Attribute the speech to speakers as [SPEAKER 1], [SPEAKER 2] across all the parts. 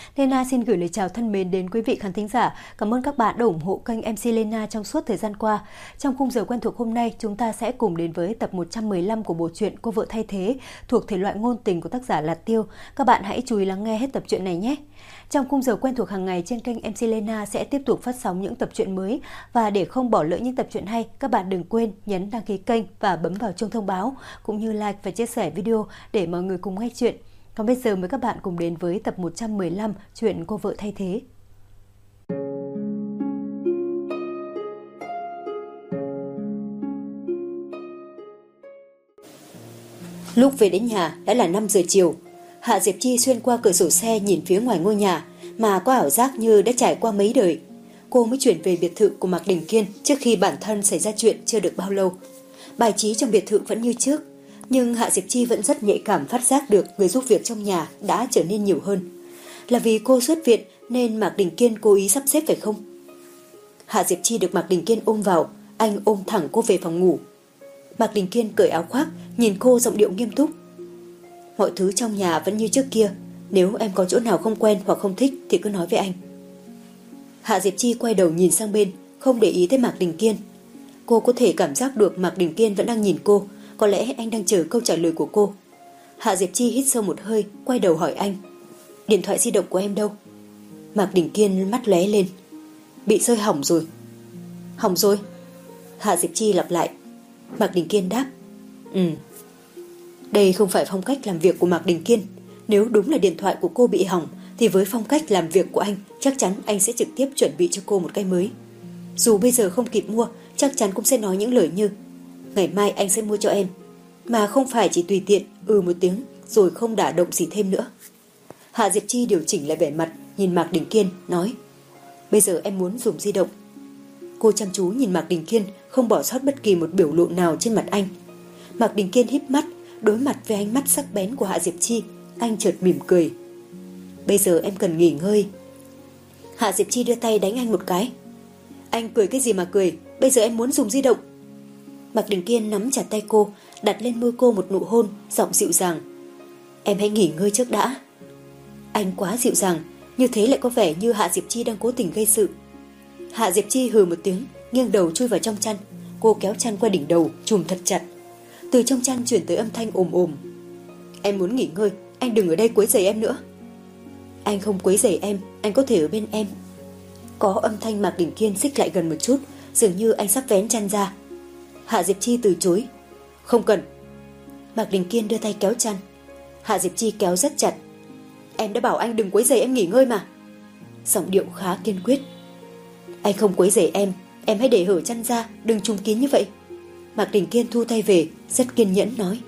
[SPEAKER 1] Lena xin gửi lời chào thân mến đến quý vị khán thính giả. Cảm ơn các bạn đã ủng hộ kênh MC Lena trong suốt thời gian qua. Trong khung giờ quen thuộc hôm nay, chúng ta sẽ cùng đến với tập 115 của bộ truyện Cô vợ thay thế thuộc thể loại ngôn tình của tác giả Lạt Tiêu. Các bạn hãy chú ý lắng nghe hết tập truyện này nhé. Trong khung giờ quen thuộc hàng ngày trên kênh MC Lena sẽ tiếp tục phát sóng những tập truyện mới, và để không bỏ lỡ những tập truyện hay, các bạn đừng quên nhấn đăng ký kênh và bấm vào chuông thông báo, cũng như like và chia sẻ video để mọi người cùng nghe chuyện. Còn bây giờ mời các bạn cùng đến với tập 115 chuyện Cô vợ thay thế.
[SPEAKER 2] Lúc về đến nhà đã là 5 giờ chiều. Hạ Diệp Chi xuyên qua cửa sổ xe nhìn phía ngoài ngôi nhà mà có ảo giác như đã trải qua mấy đời. Cô mới chuyển về biệt thự của Mạc Đình Kiên trước khi bản thân xảy ra chuyện chưa được bao lâu. Bài trí trong biệt thự vẫn như trước, nhưng Hạ Diệp Chi vẫn rất nhạy cảm phát giác được người giúp việc trong nhà đã trở nên nhiều hơn. Là vì cô xuất viện nên Mạc Đình Kiên cố ý sắp xếp phải không? Hạ Diệp Chi được Mạc Đình Kiên ôm vào, anh ôm thẳng cô về phòng ngủ. Mạc Đình Kiên cởi áo khoác, nhìn cô giọng điệu nghiêm túc. Mọi thứ trong nhà vẫn như trước kia, nếu em có chỗ nào không quen hoặc không thích thì cứ nói với anh. Hạ Diệp Chi quay đầu nhìn sang bên, không để ý tới Mạc Đình Kiên. Cô có thể cảm giác được Mạc Đình Kiên vẫn đang nhìn cô, có lẽ anh đang chờ câu trả lời của cô. Hạ Diệp Chi hít sâu một hơi, quay đầu hỏi anh. Điện thoại di động của em đâu? Mạc Đình Kiên mắt lóe lên. Bị rơi hỏng rồi. Hỏng rồi? Hạ Diệp Chi lặp lại. Mạc Đình Kiên đáp. Đây không phải phong cách làm việc của Mạc Đình Kiên. Nếu đúng là điện thoại của cô bị hỏng thì với phong cách làm việc của anh, chắc chắn anh sẽ trực tiếp chuẩn bị cho cô một cái mới. Dù bây giờ không kịp mua, chắc chắn cũng sẽ nói những lời như ngày mai anh sẽ mua cho em, mà không phải chỉ tùy tiện một tiếng rồi không đả động gì thêm nữa. Hạ Diệp Chi điều chỉnh lại vẻ mặt, nhìn Mạc Đình Kiên nói. Bây giờ em muốn dùng di động. Cô chăm chú nhìn Mạc Đình Kiên, không bỏ sót bất kỳ một biểu lộ nào trên mặt anh. Mạc Đình Kiên híp mắt, đối mặt với ánh mắt sắc bén của Hạ Diệp Chi, anh chợt mỉm cười. Bây giờ em cần nghỉ ngơi. Hạ Diệp Chi đưa tay đánh anh một cái. Anh cười cái gì mà cười, bây giờ em muốn dùng di động. Mạc Đình Kiên nắm chặt tay cô, đặt lên môi cô một nụ hôn, giọng dịu dàng. Em hãy nghỉ ngơi trước đã. Anh quá dịu dàng, như thế lại có vẻ như Hạ Diệp Chi đang cố tình gây sự. Hạ Diệp Chi hừ một tiếng, nghiêng đầu chui vào trong chăn. Cô kéo chăn qua đỉnh đầu, trùm thật chặt. Từ trong chăn chuyển tới âm thanh ồm ồm. Em muốn nghỉ ngơi, anh đừng ở đây quấy rầy em nữa. Anh không quấy rầy em, anh có thể ở bên em. Có âm thanh Mạc Đình Kiên xích lại gần một chút, dường như anh sắp vén chăn ra. Hạ Diệp Chi từ chối. Không cần. Mạc Đình Kiên đưa tay kéo chăn. Hạ Diệp Chi kéo rất chặt. Em đã bảo anh đừng quấy rầy em nghỉ ngơi mà. Giọng điệu khá kiên quyết. Anh không quấy rầy em hãy để hở chăn ra, đừng trùm kín như vậy. Mạc Đình Kiên thu tay về, rất kiên nhẫn nói.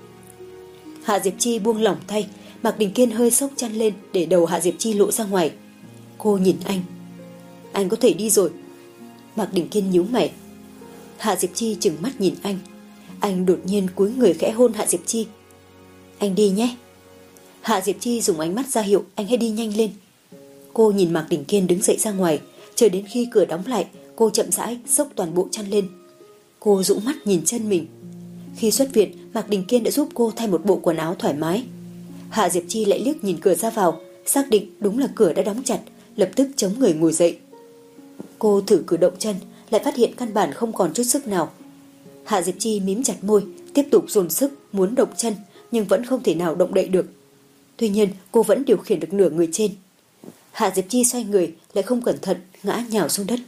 [SPEAKER 2] Hạ Diệp Chi buông lỏng tay, Mạc Đình Kiên hơi xốc chăn lên để đầu Hạ Diệp Chi lộ ra ngoài. Cô nhìn anh. Anh có thể đi rồi. Mạc Đình Kiên nhíu mày. Hạ Diệp Chi trừng mắt nhìn anh. Anh đột nhiên cúi người khẽ hôn Hạ Diệp Chi. Anh đi nhé. Hạ Diệp Chi dùng ánh mắt ra hiệu anh hãy đi nhanh lên. Cô nhìn Mạc Đình Kiên đứng dậy ra ngoài, chờ đến khi cửa đóng lại, cô chậm rãi xốc toàn bộ chăn lên. Cô dũng mắt nhìn chân mình. Khi xuất viện, Mạc Đình Kiên đã giúp cô thay một bộ quần áo thoải mái. Hạ Diệp Chi lại liếc nhìn cửa ra vào, xác định đúng là cửa đã đóng chặt, lập tức chống người ngồi dậy. Cô thử cử động chân, lại phát hiện căn bản không còn chút sức nào. Hạ Diệp Chi mím chặt môi, tiếp tục dồn sức muốn động chân, nhưng vẫn không thể nào động đậy được. Tuy nhiên, cô vẫn điều khiển được nửa người trên. Hạ Diệp Chi xoay người, lại không cẩn thận ngã nhào xuống đất.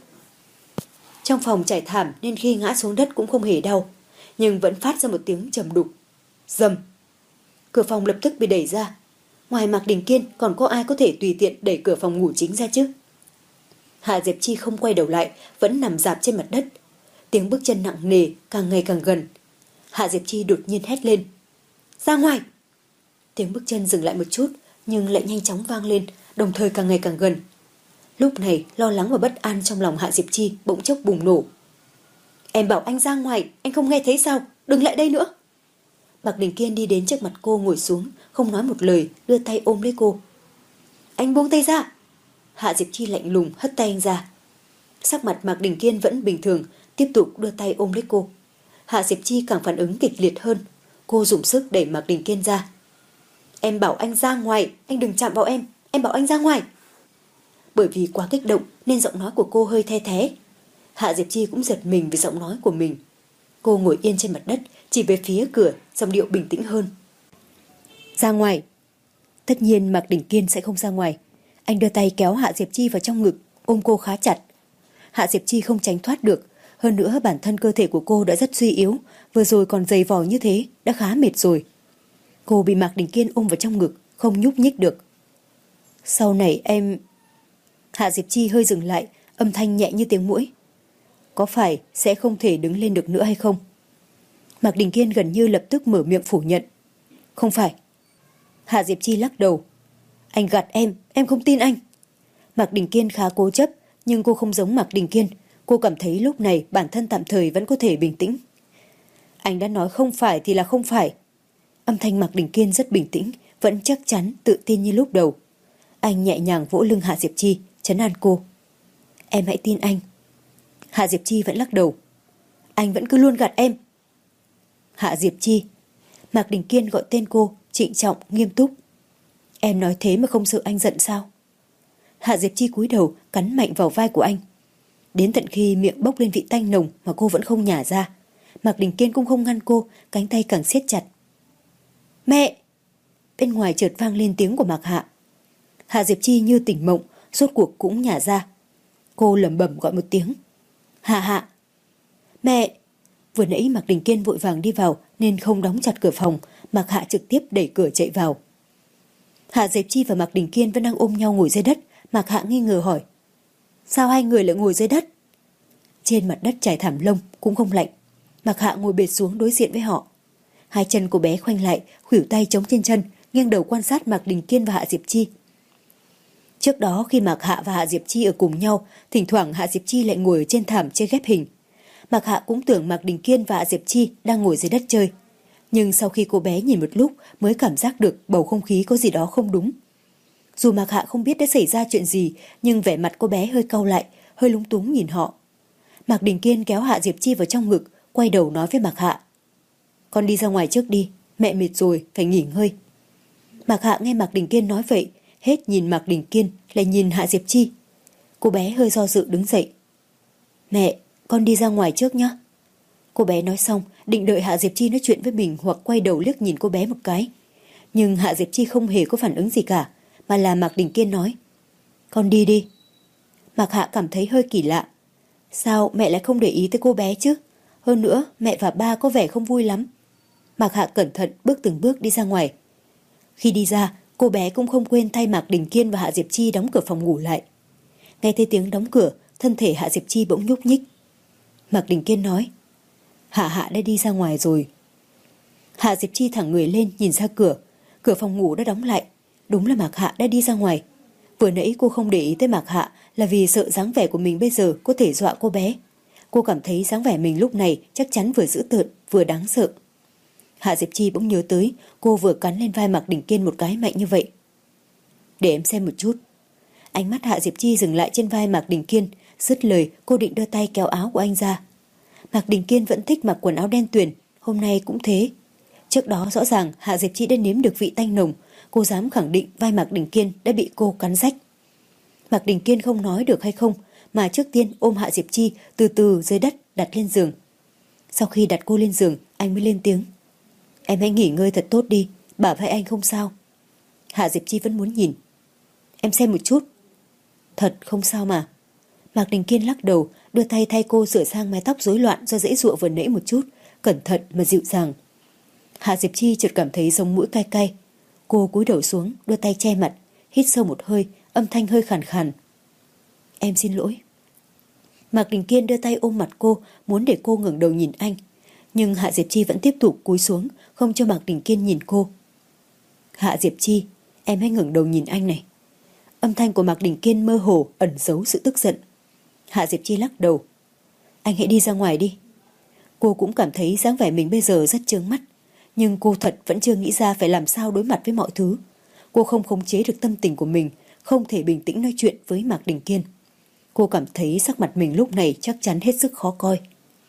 [SPEAKER 2] Trong phòng trải thảm nên khi ngã xuống đất cũng không hề đau, nhưng vẫn phát ra một tiếng trầm đục. Rầm. Cửa phòng lập tức bị đẩy ra. Ngoài Mạc Đình Kiên còn có ai có thể tùy tiện đẩy cửa phòng ngủ chính ra chứ? Hạ Diệp Chi không quay đầu lại, vẫn nằm rạp trên mặt đất. Tiếng bước chân nặng nề càng ngày càng gần. Hạ Diệp Chi đột nhiên hét lên. Ra ngoài! Tiếng bước chân dừng lại một chút, nhưng lại nhanh chóng vang lên, đồng thời càng ngày càng gần. Lúc này lo lắng và bất an trong lòng Hạ Diệp Chi bỗng chốc bùng nổ. Em bảo anh ra ngoài, anh không nghe thấy sao? Đừng lại đây nữa! Mạc Đình Kiên đi đến trước mặt cô ngồi xuống, không nói một lời, đưa tay ôm lấy cô. Anh buông tay ra! Hạ Diệp Chi lạnh lùng hất tay anh ra. Sắc mặt Mạc Đình Kiên vẫn bình thường, tiếp tục đưa tay ôm lấy cô. Hạ Diệp Chi càng phản ứng kịch liệt hơn. Cô dùng sức đẩy Mạc Đình Kiên ra. Em bảo anh ra ngoài, anh đừng chạm vào em bảo anh ra ngoài. bởi vì quá kích động nên giọng nói của cô hơi the thé. Hạ Diệp Chi cũng giật mình vì giọng nói của mình. Cô ngồi yên trên mặt đất, chỉ về phía cửa, giọng điệu bình tĩnh hơn. Ra ngoài. Tất nhiên Mạc Đình Kiên sẽ không ra ngoài. Anh đưa tay kéo Hạ Diệp Chi vào trong ngực, ôm cô khá chặt. Hạ Diệp Chi không tránh thoát được. Hơn nữa bản thân cơ thể của cô đã rất suy yếu, vừa rồi còn dày vò như thế, đã khá mệt rồi. Cô bị Mạc Đình Kiên ôm vào trong ngực, không nhúc nhích được. Sau này em... Hạ Diệp Chi hơi dừng lại, âm thanh nhẹ như tiếng muỗi. Có phải sẽ không thể đứng lên được nữa hay không? Mạc Đình Kiên gần như lập tức mở miệng phủ nhận. Không phải. Hạ Diệp Chi lắc đầu. Anh gạt em không tin anh. Mạc Đình Kiên khá cố chấp, nhưng cô không giống Mạc Đình Kiên. Cô cảm thấy lúc này bản thân tạm thời vẫn có thể bình tĩnh. Anh đã nói không phải thì là không phải. Âm thanh Mạc Đình Kiên rất bình tĩnh, vẫn chắc chắn, tự tin như lúc đầu. Anh nhẹ nhàng vỗ lưng Hạ Diệp Chi, trấn an cô. Em hãy tin anh. Hạ Diệp Chi vẫn lắc đầu. Anh vẫn cứ luôn gạt em. Hạ Diệp Chi. Mạc Đình Kiên gọi tên cô, trịnh trọng, nghiêm túc. Em nói thế mà không sợ anh giận sao? Hạ Diệp Chi cúi đầu, cắn mạnh vào vai của anh. Đến tận khi miệng bốc lên vị tanh nồng mà cô vẫn không nhả ra. Mạc Đình Kiên cũng không ngăn cô, cánh tay càng siết chặt. Mẹ! Bên ngoài chợt vang lên tiếng của Mạc Hạ. Hạ Diệp Chi như tỉnh mộng, rốt cuộc cũng nhả ra. Cô lẩm bẩm gọi một tiếng. Hạ Hạ! Mẹ! Vừa nãy Mạc Đình Kiên vội vàng đi vào nên không đóng chặt cửa phòng, Mạc Hạ trực tiếp đẩy cửa chạy vào. Hạ Diệp Chi và Mạc Đình Kiên vẫn đang ôm nhau ngồi dưới đất. Mạc Hạ nghi ngờ hỏi. Sao hai người lại ngồi dưới đất? Trên mặt đất trải thảm lông cũng không lạnh. Mạc Hạ ngồi bệt xuống đối diện với họ. Hai chân cô bé khoanh lại, khuỷu tay chống trên chân, nghiêng đầu quan sát Mạc Đình Kiên và Hạ Diệp Chi. Trước đó khi Mạc Hạ và Hạ Diệp Chi ở cùng nhau, thỉnh thoảng Hạ Diệp Chi lại ngồi ở trên thảm chơi ghép hình. Mạc Hạ cũng tưởng Mạc Đình Kiên và Hạ Diệp Chi đang ngồi dưới đất chơi. Nhưng sau khi cô bé nhìn một lúc mới cảm giác được bầu không khí có gì đó không đúng. Dù Mạc Hạ không biết đã xảy ra chuyện gì, nhưng vẻ mặt cô bé hơi cau lại, hơi lúng túng nhìn họ. Mạc Đình Kiên kéo Hạ Diệp Chi vào trong ngực, quay đầu nói với Mạc Hạ. Con đi ra ngoài trước đi, mẹ mệt rồi, phải nghỉ ngơi. Mạc Hạ nghe Mạc Đình Kiên nói vậy, hết nhìn Mạc Đình Kiên lại nhìn Hạ Diệp Chi. Cô bé hơi do dự đứng dậy. Mẹ, con đi ra ngoài trước nhé. Cô bé nói xong, định đợi Hạ Diệp Chi nói chuyện với mình hoặc quay đầu liếc nhìn cô bé một cái. Nhưng Hạ Diệp Chi không hề có phản ứng gì cả, mà là Mạc Đình Kiên nói. Con đi đi. Mạc Hạ cảm thấy hơi kỳ lạ. Sao mẹ lại không để ý tới cô bé chứ? Hơn nữa, mẹ và ba có vẻ không vui lắm. Mạc Hạ cẩn thận bước từng bước đi ra ngoài. Khi đi ra, cô bé cũng không quên thay Mạc Đình Kiên và Hạ Diệp Chi đóng cửa phòng ngủ lại. Nghe thấy tiếng đóng cửa, thân thể Hạ Diệp Chi bỗng nhúc nhích. Mạc Đình Kiên nói. Hạ Hạ đã đi ra ngoài rồi. Hạ Diệp Chi thẳng người lên nhìn ra cửa. Cửa phòng ngủ đã đóng lại. Đúng là Mạc Hạ đã đi ra ngoài. Vừa nãy cô không để ý tới Mạc Hạ là vì sợ dáng vẻ của mình bây giờ có thể dọa cô bé. Cô cảm thấy dáng vẻ mình lúc này chắc chắn vừa dữ tợn vừa đáng sợ. Hạ Diệp Chi bỗng nhớ tới cô vừa cắn lên vai Mạc Đình Kiên một cái mạnh như vậy. Để em xem một chút. Ánh mắt Hạ Diệp Chi dừng lại trên vai Mạc Đình Kiên. Dứt lời cô định đưa tay kéo áo của anh ra. Mạc Đình Kiên vẫn thích mặc quần áo đen tuyền, hôm nay cũng thế. Trước đó rõ ràng Hạ Diệp Chi đã nếm được vị tanh nồng. Cô dám khẳng định vai Mạc Đình Kiên đã bị cô cắn rách. Mạc Đình Kiên không nói được hay không, mà trước tiên ôm Hạ Diệp Chi từ từ dưới đất đặt lên giường. Sau khi đặt cô lên giường, anh mới lên tiếng. Em hãy nghỉ ngơi thật tốt đi, bả vai anh không sao. Hạ Diệp Chi vẫn muốn nhìn. Em xem một chút. Thật không sao mà. Mạc Đình Kiên lắc đầu, đưa tay thay cô sửa sang mái tóc rối loạn do dãy dụa vừa nãy một chút, cẩn thận mà dịu dàng. Hạ Diệp Chi chợt cảm thấy sống mũi cay cay. Cô cúi đầu xuống, đưa tay che mặt, hít sâu một hơi, âm thanh hơi khàn khàn. Em xin lỗi. Mạc Đình Kiên đưa tay ôm mặt cô, muốn để cô ngẩng đầu nhìn anh. Nhưng Hạ Diệp Chi vẫn tiếp tục cúi xuống, không cho Mạc Đình Kiên nhìn cô. Hạ Diệp Chi, em hãy ngẩng đầu nhìn anh này. Âm thanh của Mạc Đình Kiên mơ hồ, ẩn giấu sự tức giận. Hạ Diệp Chi lắc đầu. Anh hãy đi ra ngoài đi. Cô cũng cảm thấy dáng vẻ mình bây giờ rất chướng mắt. Nhưng cô thật vẫn chưa nghĩ ra phải làm sao đối mặt với mọi thứ. Cô không khống chế được tâm tình của mình, không thể bình tĩnh nói chuyện với Mạc Đình Kiên. Cô cảm thấy sắc mặt mình lúc này chắc chắn hết sức khó coi.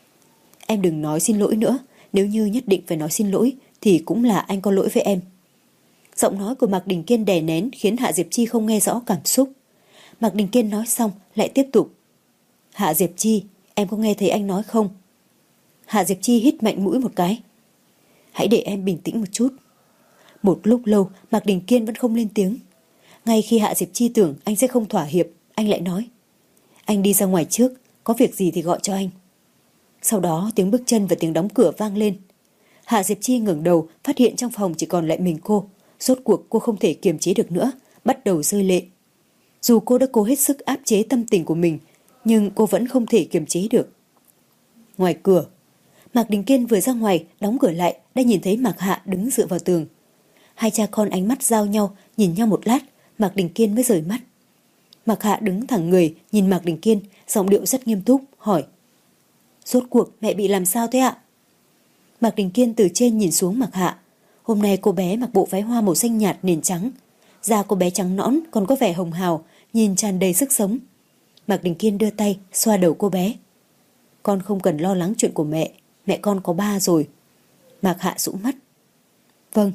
[SPEAKER 2] Em đừng nói xin lỗi nữa. Nếu như nhất định phải nói xin lỗi thì cũng là anh có lỗi với em. Giọng nói của Mạc Đình Kiên đè nén khiến Hạ Diệp Chi không nghe rõ cảm xúc. Mạc Đình Kiên nói xong lại tiếp tục. Hạ Diệp Chi, em có nghe thấy anh nói không? Hạ Diệp Chi hít mạnh mũi một cái. Hãy để em bình tĩnh một chút. Một lúc lâu Mạc Đình Kiên vẫn không lên tiếng. Ngay khi Hạ Diệp Chi tưởng anh sẽ không thỏa hiệp, anh lại nói. Anh đi ra ngoài trước, có việc gì thì gọi cho anh. Sau đó tiếng bước chân và tiếng đóng cửa vang lên. Hạ Diệp Chi ngẩng đầu, phát hiện trong phòng chỉ còn lại mình cô. Rốt cuộc cô không thể kiềm chế được nữa, bắt đầu rơi lệ. Dù cô đã cố hết sức áp chế tâm tình của mình, nhưng cô vẫn không thể kiềm chế được. Ngoài cửa, Mạc Đình Kiên vừa ra ngoài, đóng cửa lại, đã nhìn thấy Mạc Hạ đứng dựa vào tường. Hai cha con ánh mắt giao nhau, nhìn nhau một lát, Mạc Đình Kiên mới rời mắt. Mạc Hạ đứng thẳng người, nhìn Mạc Đình Kiên, giọng điệu rất nghiêm túc, hỏi. Rốt cuộc mẹ bị làm sao thế ạ? Mạc Đình Kiên từ trên nhìn xuống Mạc Hạ. Hôm nay cô bé mặc bộ váy hoa màu xanh nhạt nền trắng. Da cô bé trắng nõn còn có vẻ hồng hào, nhìn tràn đầy sức sống. Mạc Đình Kiên đưa tay xoa đầu cô bé. Con không cần lo lắng chuyện của mẹ con có ba rồi. Mạc Hạ dụi mắt. Vâng.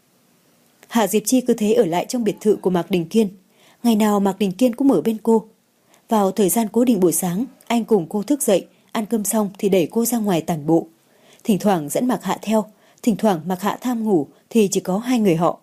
[SPEAKER 2] Hạ Diệp Chi cứ thế ở lại trong biệt thự của Mạc Đình Kiên. Ngày nào Mạc Đình Kiên cũng ở bên cô. Vào thời gian cố định buổi sáng, anh cùng cô thức dậy, ăn cơm xong thì đẩy cô ra ngoài tản bộ. Thỉnh thoảng dẫn Mạc Hạ theo, thỉnh thoảng Mạc Hạ tham ngủ thì chỉ có hai người họ.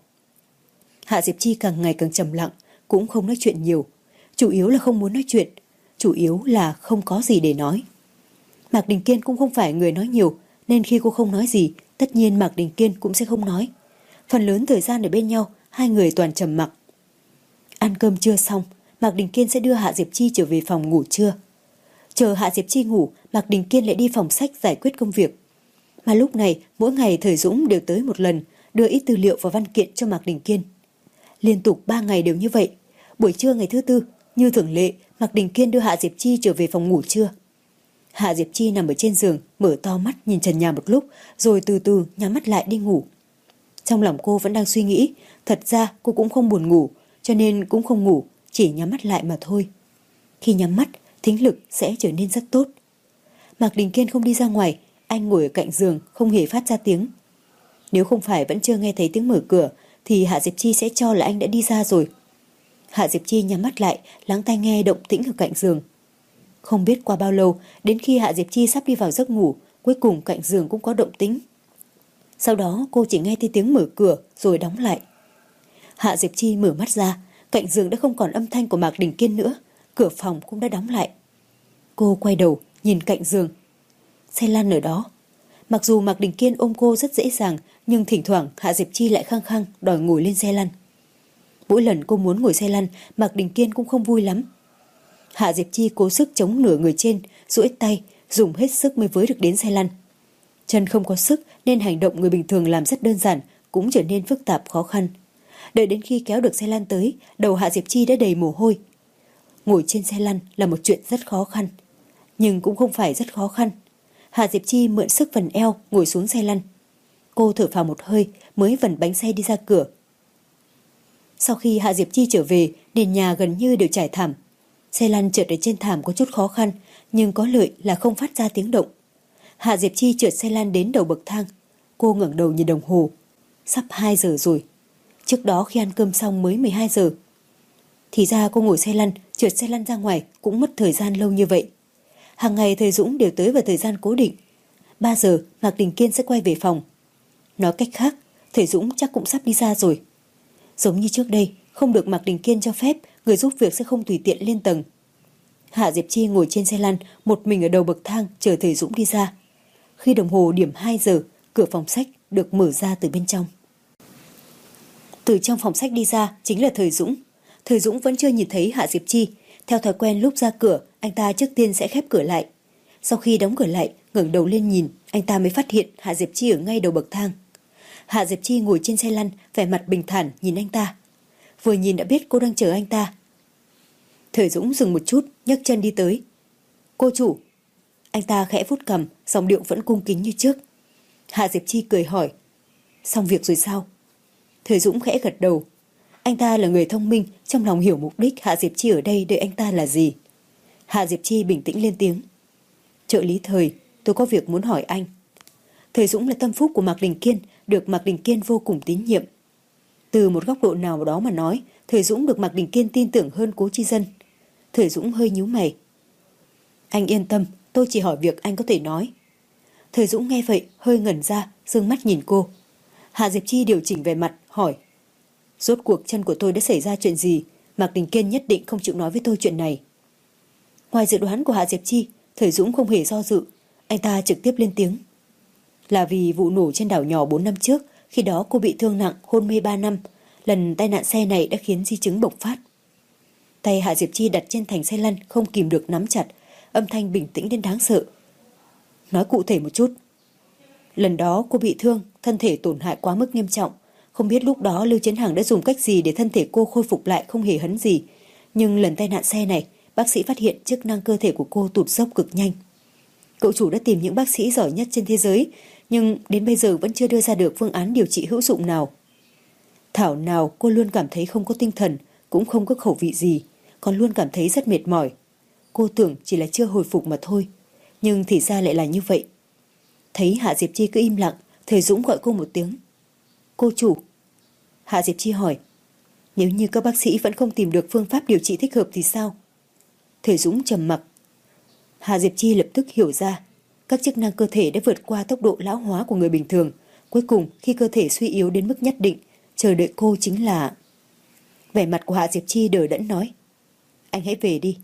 [SPEAKER 2] Hạ Diệp Chi càng ngày càng trầm lặng, cũng không nói chuyện nhiều. Chủ yếu là không muốn nói chuyện, chủ yếu là không có gì để nói. Mạc Đình Kiên cũng không phải người nói nhiều, nên khi cô không nói gì, tất nhiên Mạc Đình Kiên cũng sẽ không nói. Phần lớn thời gian ở bên nhau, hai người toàn trầm mặc. Ăn cơm trưa xong, Mạc Đình Kiên sẽ đưa Hạ Diệp Chi trở về phòng ngủ trưa. Chờ Hạ Diệp Chi ngủ, Mạc Đình Kiên lại đi phòng sách giải quyết công việc. Mà lúc này, mỗi ngày Thời Dũng đều tới một lần, đưa ít tư liệu và văn kiện cho Mạc Đình Kiên. Liên tục 3 ngày đều như vậy. Buổi trưa ngày thứ tư, như thường lệ, Mạc Đình Kiên đưa Hạ Diệp Chi trở về phòng ngủ trưa. Hạ Diệp Chi nằm ở trên giường, mở to mắt nhìn trần nhà một lúc, rồi từ từ nhắm mắt lại đi ngủ. Trong lòng cô vẫn đang suy nghĩ, thật ra cô cũng không buồn ngủ, cho nên cũng không ngủ, chỉ nhắm mắt lại mà thôi. Khi nhắm mắt, thính lực sẽ trở nên rất tốt. Mạc Đình Kiên không đi ra ngoài, anh ngồi ở cạnh giường không hề phát ra tiếng. Nếu không phải vẫn chưa nghe thấy tiếng mở cửa, thì Hạ Diệp Chi sẽ cho là anh đã đi ra rồi. Hạ Diệp Chi nhắm mắt lại, lắng tai nghe động tĩnh ở cạnh giường. Không biết qua bao lâu, đến khi Hạ Diệp Chi sắp đi vào giấc ngủ, cuối cùng cạnh giường cũng có động tĩnh. Sau đó cô chỉ nghe thấy tiếng mở cửa rồi đóng lại. Hạ Diệp Chi mở mắt ra, cạnh giường đã không còn âm thanh của Mạc Đình Kiên nữa, cửa phòng cũng đã đóng lại. Cô quay đầu nhìn cạnh giường. Xe lăn ở đó. Mặc dù Mạc Đình Kiên ôm cô rất dễ dàng, nhưng thỉnh thoảng Hạ Diệp Chi lại khăng khăng đòi ngồi lên xe lăn. Mỗi lần cô muốn ngồi xe lăn, Mạc Đình Kiên cũng không vui lắm. Hạ Diệp Chi cố sức chống nửa người trên, duỗi tay, dùng hết sức mới với được đến xe lăn. Chân không có sức nên hành động người bình thường làm rất đơn giản, cũng trở nên phức tạp khó khăn. Đợi đến khi kéo được xe lăn tới, đầu Hạ Diệp Chi đã đầy mồ hôi. Ngồi trên xe lăn là một chuyện rất khó khăn, nhưng cũng không phải rất khó khăn. Hạ Diệp Chi mượn sức phần eo ngồi xuống xe lăn. Cô thở phào một hơi mới vần bánh xe đi ra cửa. Sau khi Hạ Diệp Chi trở về, nền nhà gần như đều trải thảm. Xe lăn trượt ở trên thảm có chút khó khăn, nhưng có lợi là không phát ra tiếng động. Hạ Diệp Chi trượt xe lăn đến đầu bậc thang. Cô ngẩng đầu nhìn đồng hồ. Sắp 2 giờ rồi. Trước đó khi ăn cơm xong mới 12 giờ. Thì ra cô ngồi xe lăn, trượt xe lăn ra ngoài cũng mất thời gian lâu như vậy. Hàng ngày Thời Dũng đều tới vào thời gian cố định. 3 giờ Mạc Đình Kiên sẽ quay về phòng. Nói cách khác, Thời Dũng chắc cũng sắp đi ra rồi. Giống như trước đây, không được Mạc Đình Kiên cho phép, người giúp việc sẽ không tùy tiện lên tầng. Hạ Diệp Chi ngồi trên xe lăn, một mình ở đầu bậc thang chờ Thời Dũng đi ra. Khi đồng hồ điểm 2 giờ, cửa phòng sách được mở ra từ bên trong. Từ trong phòng sách đi ra chính là Thời Dũng. Thời Dũng vẫn chưa nhìn thấy Hạ Diệp Chi. Theo thói quen lúc ra cửa, anh ta trước tiên sẽ khép cửa lại. Sau khi đóng cửa lại, ngẩng đầu lên nhìn, anh ta mới phát hiện Hạ Diệp Chi ở ngay đầu bậc thang. Hạ Diệp Chi ngồi trên xe lăn, vẻ mặt bình thản nhìn anh ta. Vừa nhìn đã biết cô đang chờ anh ta. Thời Dũng dừng một chút, nhấc chân đi tới. Cô chủ. Anh ta khẽ vuốt cằm, giọng điệu vẫn cung kính như trước. Hạ Diệp Chi cười hỏi. Xong việc rồi sao? Thời Dũng khẽ gật đầu. Anh ta là người thông minh, trong lòng hiểu mục đích Hạ Diệp Chi ở đây đợi anh ta là gì. Hạ Diệp Chi bình tĩnh lên tiếng. Trợ lý Thời, tôi có việc muốn hỏi anh. Thời Dũng là tâm phúc của Mạc Đình Kiên, được Mạc Đình Kiên vô cùng tín nhiệm. Từ một góc độ nào đó mà nói, Thời Dũng được Mạc Đình Kiên tin tưởng hơn Cố Chi Dân. Thời Dũng hơi nhíu mày. Anh yên tâm, tôi chỉ hỏi việc anh có thể nói. Thời Dũng nghe vậy hơi ngẩn ra, dương mắt nhìn cô. Hạ Diệp Chi điều chỉnh vẻ mặt, hỏi. Rốt cuộc chân của tôi đã xảy ra chuyện gì? Mạc Đình Kiên nhất định không chịu nói với tôi chuyện này. Ngoài dự đoán của Hạ Diệp Chi, Thời Dũng không hề do dự. Anh ta trực tiếp lên tiếng. Là vì vụ nổ trên đảo nhỏ 4 năm trước, khi đó cô bị thương nặng, hôn mê 3 năm. Lần tai nạn xe này đã khiến di chứng bộc phát. Tay Hạ Diệp Chi đặt trên thành xe lăn không kìm được nắm chặt, âm thanh bình tĩnh đến đáng sợ. Nói cụ thể một chút. Lần đó cô bị thương, thân thể tổn hại quá mức nghiêm trọng. Không biết lúc đó Lưu Chiến Hằng đã dùng cách gì để thân thể cô khôi phục lại không hề hấn gì. Nhưng lần tai nạn xe này, bác sĩ phát hiện chức năng cơ thể của cô tụt dốc cực nhanh. Cậu chủ đã tìm những bác sĩ giỏi nhất trên thế giới, nhưng đến bây giờ vẫn chưa đưa ra được phương án điều trị hữu dụng nào. Thảo nào cô luôn cảm thấy không có tinh thần, cũng không có khẩu vị gì, còn luôn cảm thấy rất mệt mỏi. Cô tưởng chỉ là chưa hồi phục mà thôi, nhưng thì ra lại là như vậy. Thấy Hạ Diệp Chi cứ im lặng, Thời Dũng gọi cô một tiếng. Cô chủ. Hạ Diệp Chi hỏi. Nếu như các bác sĩ vẫn không tìm được phương pháp điều trị thích hợp thì sao? Thời Dũng trầm mặc. Hạ Diệp Chi lập tức hiểu ra, các chức năng cơ thể đã vượt qua tốc độ lão hóa của người bình thường. Cuối cùng khi cơ thể suy yếu đến mức nhất định, chờ đợi cô chính là... Vẻ mặt của Hạ Diệp Chi đờ đẫn nói. Anh hãy về đi.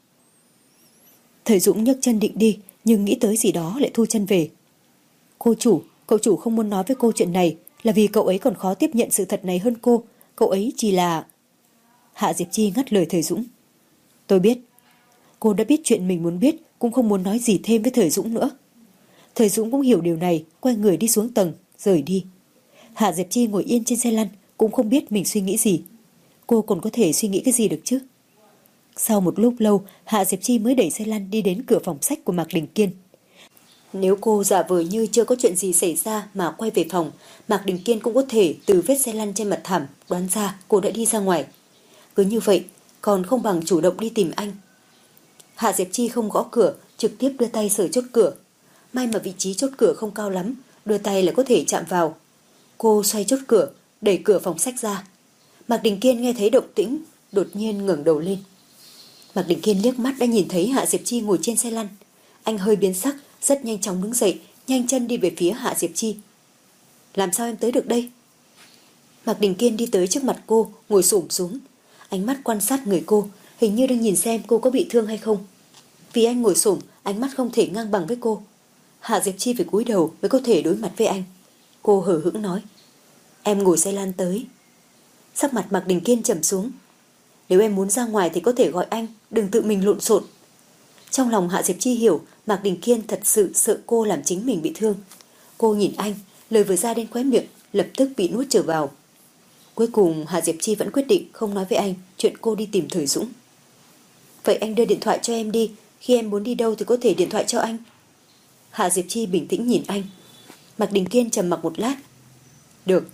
[SPEAKER 2] Thời Dũng nhấc chân định đi, nhưng nghĩ tới gì đó lại thu chân về. Cô chủ, cậu chủ không muốn nói với cô chuyện này là vì cậu ấy còn khó tiếp nhận sự thật này hơn cô. Cậu ấy chỉ là... Hạ Diệp Chi ngắt lời Thời Dũng. Tôi biết. Cô đã biết chuyện mình muốn biết, cũng không muốn nói gì thêm với Thời Dũng nữa. Thời Dũng cũng hiểu điều này, quay người đi xuống tầng, rời đi. Hạ Diệp Chi ngồi yên trên xe lăn, cũng không biết mình suy nghĩ gì. Cô còn có thể suy nghĩ cái gì được chứ? Sau một lúc lâu, Hạ Diệp Chi mới đẩy xe lăn đi đến cửa phòng sách của Mạc Đình Kiên. Nếu cô giả vờ như chưa có chuyện gì xảy ra mà quay về phòng, Mạc Đình Kiên cũng có thể từ vết xe lăn trên mặt thảm đoán ra cô đã đi ra ngoài. Cứ như vậy, còn không bằng chủ động đi tìm anh. Hạ Diệp Chi không gõ cửa, trực tiếp đưa tay sờ chốt cửa. May mà vị trí chốt cửa không cao lắm, đưa tay là có thể chạm vào. Cô xoay chốt cửa, đẩy cửa phòng sách ra. Mạc Đình Kiên nghe thấy động tĩnh, đột nhiên ngẩng đầu lên. Mạc Đình Kiên liếc mắt đã nhìn thấy Hạ Diệp Chi ngồi trên xe lăn. Anh hơi biến sắc, rất nhanh chóng đứng dậy, nhanh chân đi về phía Hạ Diệp Chi. Làm sao em tới được đây? Mạc Đình Kiên đi tới trước mặt cô, ngồi xổm xuống. Ánh mắt quan sát người cô, hình như đang nhìn xem cô có bị thương hay không. Vì anh ngồi xổm, ánh mắt không thể ngang bằng với cô. Hạ Diệp Chi phải cúi đầu mới có thể đối mặt với anh. Cô hờ hững nói. Em ngồi xe lăn tới. Sắc mặt Mạc Đình Kiên trầm xuống. Nếu em muốn ra ngoài thì có thể gọi anh, đừng tự mình lộn xộn. Trong lòng Hạ Diệp Chi hiểu Mạc Đình Kiên thật sự sợ cô làm chính mình bị thương. Cô nhìn anh, lời vừa ra đến khóe miệng lập tức bị nuốt trở vào. Cuối cùng Hạ Diệp Chi vẫn quyết định không nói với anh chuyện cô đi tìm Thời Dũng. Vậy anh đưa điện thoại cho em đi, khi em muốn đi đâu thì có thể điện thoại cho anh. Hạ Diệp Chi bình tĩnh nhìn anh. Mạc Đình Kiên trầm mặc một lát. Được.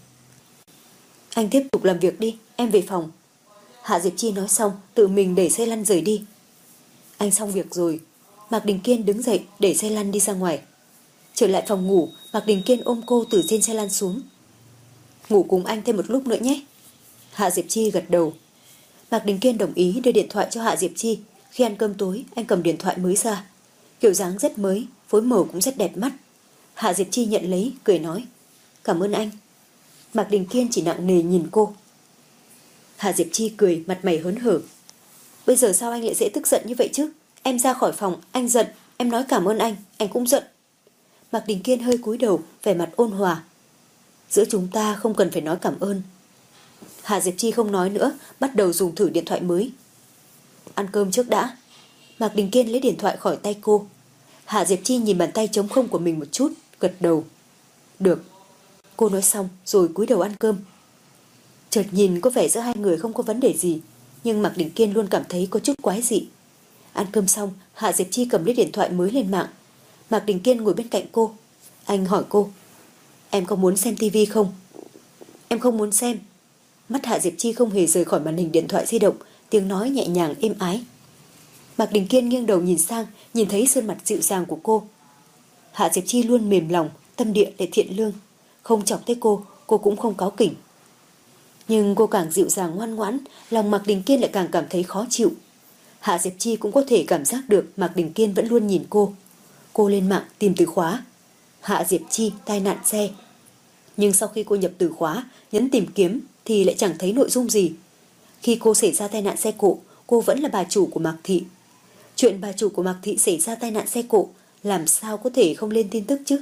[SPEAKER 2] Anh tiếp tục làm việc đi, em về phòng. Hạ Diệp Chi nói xong tự mình đẩy xe lăn rời đi. Anh xong việc rồi. Mạc Đình Kiên đứng dậy đẩy xe lăn đi ra ngoài. Trở lại phòng ngủ, Mạc Đình Kiên ôm cô từ trên xe lăn xuống. Ngủ cùng anh thêm một lúc nữa nhé. Hạ Diệp Chi gật đầu. Mạc Đình Kiên đồng ý đưa điện thoại cho Hạ Diệp Chi. Khi ăn cơm tối anh cầm điện thoại mới ra. Kiểu dáng rất mới, phối màu cũng rất đẹp mắt. Hạ Diệp Chi nhận lấy, cười nói. Cảm ơn anh. Mạc Đình Kiên chỉ nặng nề nhìn cô. Hạ Diệp Chi cười mặt mày hớn hở. Bây giờ sao anh lại dễ tức giận như vậy chứ? Em ra khỏi phòng, anh giận. Em nói cảm ơn anh cũng giận. Mạc Đình Kiên hơi cúi đầu, vẻ mặt ôn hòa. Giữa chúng ta không cần phải nói cảm ơn. Hạ Diệp Chi không nói nữa, bắt đầu dùng thử điện thoại mới. Ăn cơm trước đã. Mạc Đình Kiên lấy điện thoại khỏi tay cô. Hạ Diệp Chi nhìn bàn tay trống không của mình một chút, gật đầu. Được. Cô nói xong rồi cúi đầu ăn cơm. Chợt nhìn có vẻ giữa hai người không có vấn đề gì, nhưng Mạc Đình Kiên luôn cảm thấy có chút quái dị. Ăn cơm xong, Hạ Diệp Chi cầm lấy điện thoại mới lên mạng. Mạc Đình Kiên ngồi bên cạnh cô. Anh hỏi cô. Em có muốn xem tivi không? Em không muốn xem. Mắt Hạ Diệp Chi không hề rời khỏi màn hình điện thoại di động, tiếng nói nhẹ nhàng êm ái. Mạc Đình Kiên nghiêng đầu nhìn sang, nhìn thấy sơn mặt dịu dàng của cô. Hạ Diệp Chi luôn mềm lòng, tâm địa lại thiện lương. Không chọc tới cô cũng không cáu kỉnh. Nhưng cô càng dịu dàng ngoan ngoãn, lòng Mạc Đình Kiên lại càng cảm thấy khó chịu. Hạ Diệp Chi cũng có thể cảm giác được Mạc Đình Kiên vẫn luôn nhìn cô. Cô lên mạng tìm từ khóa Hạ Diệp Chi tai nạn xe. Nhưng sau khi cô nhập từ khóa, nhấn tìm kiếm thì lại chẳng thấy nội dung gì. Khi cô xảy ra tai nạn xe cộ, cô vẫn là bà chủ của Mạc Thị. Chuyện bà chủ của Mạc Thị xảy ra tai nạn xe cộ, làm sao có thể không lên tin tức chứ?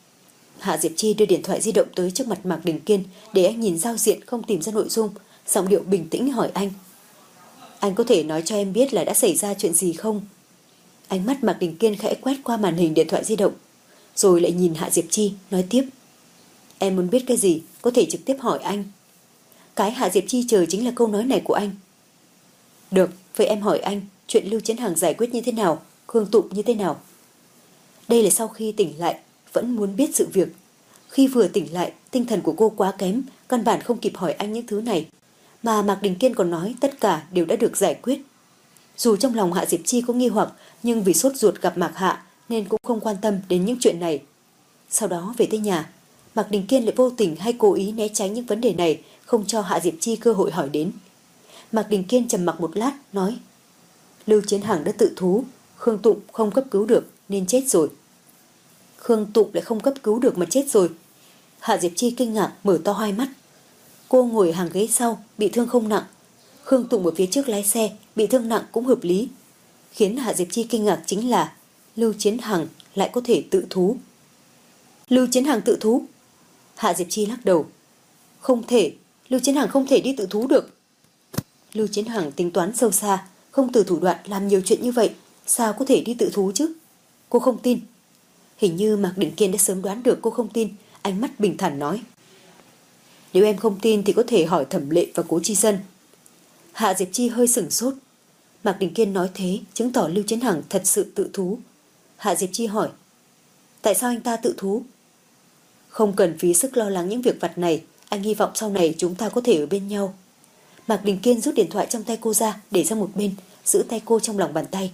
[SPEAKER 2] Hạ Diệp Chi đưa điện thoại di động tới trước mặt Mạc Đình Kiên để anh nhìn giao diện không tìm ra nội dung, giọng điệu bình tĩnh hỏi anh. Anh có thể nói cho em biết là đã xảy ra chuyện gì không? Ánh mắt Mạc Đình Kiên khẽ quét qua màn hình điện thoại di động, rồi lại nhìn Hạ Diệp Chi, nói tiếp. Em muốn biết cái gì, có thể trực tiếp hỏi anh. Cái Hạ Diệp Chi chờ chính là câu nói này của anh. Được, vậy em hỏi anh, chuyện Lưu Chiến Hằng giải quyết như thế nào, Khương Tụng như thế nào? Đây là sau khi tỉnh lại, vẫn muốn biết sự việc. Khi vừa tỉnh lại, tinh thần của cô quá kém, căn bản không kịp hỏi anh những thứ này. Mà Mạc Đình Kiên còn nói tất cả đều đã được giải quyết. Dù trong lòng Hạ Diệp Chi có nghi hoặc, nhưng vì sốt ruột gặp Mạc Hạ nên cũng không quan tâm đến những chuyện này. Sau đó về tới nhà, Mạc Đình Kiên lại vô tình hay cố ý né tránh những vấn đề này, không cho Hạ Diệp Chi cơ hội hỏi đến. Mạc Đình Kiên trầm mặc một lát, nói. Lưu Chiến Hằng đã tự thú, Khương Tụng không cấp cứu được nên chết rồi. Khương Tụng lại không cấp cứu được mà chết rồi. Hạ Diệp Chi kinh ngạc mở to hai mắt. Cô ngồi hàng ghế sau, bị thương không nặng. Khương Tụng ở phía trước lái xe, bị thương nặng cũng hợp lý. Khiến Hạ Diệp Chi kinh ngạc chính là Lưu Chiến Hằng lại có thể tự thú. Lưu Chiến Hằng tự thú? Hạ Diệp Chi lắc đầu. Không thể, Lưu Chiến Hằng không thể đi tự thú được. Lưu Chiến Hằng tính toán sâu xa, không từ thủ đoạn làm nhiều chuyện như vậy, sao có thể đi tự thú chứ? Cô không tin. Hình như Mạc Đình Kiên đã sớm đoán được cô không tin, ánh mắt bình thản nói. Nếu em không tin thì có thể hỏi Thẩm Lệ và Cố Chi Dân. Hạ Diệp Chi hơi sửng sốt. Mạc Đình Kiên nói thế chứng tỏ Lưu Chiến Hằng thật sự tự thú. Hạ Diệp Chi hỏi. Tại sao anh ta tự thú? Không cần phí sức lo lắng những việc vặt này, anh hy vọng sau này chúng ta có thể ở bên nhau. Mạc Đình Kiên rút điện thoại trong tay cô ra, để sang một bên, giữ tay cô trong lòng bàn tay.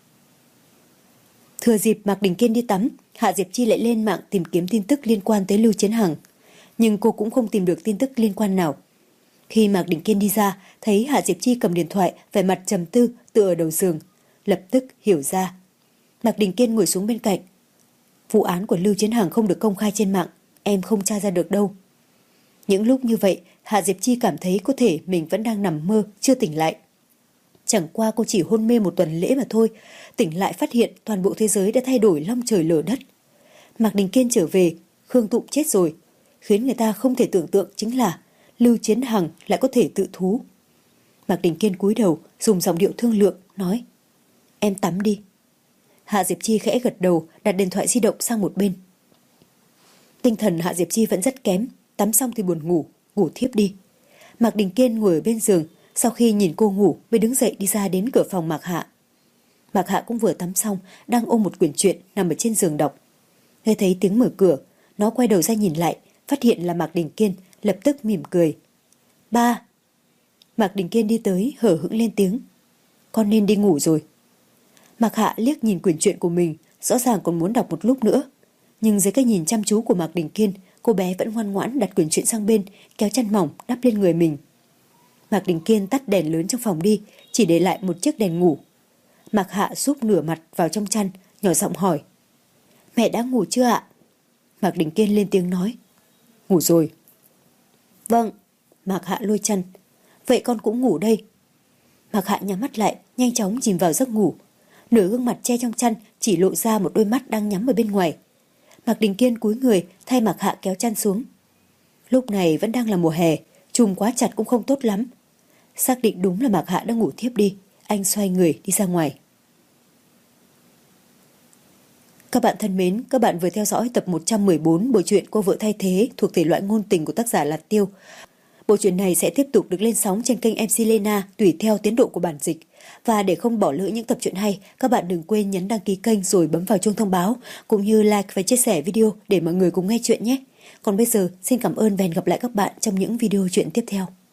[SPEAKER 2] Thừa dịp Mạc Đình Kiên đi tắm, Hạ Diệp Chi lại lên mạng tìm kiếm tin tức liên quan tới Lưu Chiến Hằng. Nhưng cô cũng không tìm được tin tức liên quan nào. Khi Mạc Đình Kiên đi ra, thấy Hạ Diệp Chi cầm điện thoại, vẻ mặt trầm tư, tựa ở đầu giường. Lập tức hiểu ra. Mạc Đình Kiên ngồi xuống bên cạnh. Vụ án của Lưu Chiến Hằng không được công khai trên mạng, em không tra ra được đâu. Những lúc như vậy, Hạ Diệp Chi cảm thấy có thể mình vẫn đang nằm mơ, chưa tỉnh lại. Chẳng qua cô chỉ hôn mê một tuần lễ mà thôi, tỉnh lại phát hiện toàn bộ thế giới đã thay đổi long trời lở đất. Mạc Đình Kiên trở về, Khương Tụng chết rồi. Khiến người ta không thể tưởng tượng chính là Lưu Chiến Hằng lại có thể tự thú. Mạc Đình Kiên cúi đầu, dùng giọng điệu thương lượng, nói. Em tắm đi. Hạ Diệp Chi khẽ gật đầu, đặt điện thoại di động sang một bên. Tinh thần Hạ Diệp Chi vẫn rất kém, tắm xong thì buồn ngủ, ngủ thiếp đi. Mạc Đình Kiên ngồi ở bên giường, sau khi nhìn cô ngủ mới đứng dậy đi ra đến cửa phòng Mạc Hạ. Mạc Hạ cũng vừa tắm xong, đang ôm một quyển truyện nằm ở trên giường đọc. Nghe thấy tiếng mở cửa, nó quay đầu ra nhìn lại, phát hiện là Mạc Đình Kiên, lập tức mỉm cười. Ba! Mạc Đình Kiên đi tới, hở hững lên tiếng. Con nên đi ngủ rồi. Mạc Hạ liếc nhìn quyển truyện của mình, rõ ràng còn muốn đọc một lúc nữa. Nhưng dưới cái nhìn chăm chú của Mạc Đình Kiên, cô bé vẫn ngoan ngoãn đặt quyển truyện sang bên, kéo chăn mỏng đắp lên người mình. Mạc Đình Kiên tắt đèn lớn trong phòng đi, chỉ để lại một chiếc đèn ngủ. Mạc Hạ giúp nửa mặt vào trong chăn, nhỏ giọng hỏi. Mẹ đã ngủ chưa ạ? Mạc Đình Kiên lên tiếng nói. Ngủ rồi. Vâng. Mạc Hạ lôi chăn. Vậy con cũng ngủ đây. Mạc Hạ nhắm mắt lại, nhanh chóng chìm vào giấc ngủ. Nửa gương mặt che trong chăn chỉ lộ ra một đôi mắt đang nhắm ở bên ngoài. Mạc Đình Kiên cúi người thay Mạc Hạ kéo chăn xuống. Lúc này vẫn đang là mùa hè, trùm quá chặt cũng không tốt lắm. Xác định đúng là Mạc Hạ đã ngủ thiếp đi, anh xoay người đi ra ngoài. Các bạn thân mến, các bạn vừa theo dõi tập 114 bộ truyện Cô vợ thay thế thuộc thể loại ngôn tình của tác giả Lạt Tiêu. Bộ truyện này sẽ tiếp tục được lên sóng trên kênh MC Lena tùy theo tiến độ của bản dịch. Và để không bỏ lỡ những tập truyện hay, các bạn đừng quên nhấn đăng ký kênh rồi bấm vào chuông thông báo, cũng như like và chia sẻ video để mọi người cùng nghe chuyện nhé. Còn bây giờ, xin cảm ơn và hẹn gặp lại các bạn trong những video truyện tiếp theo.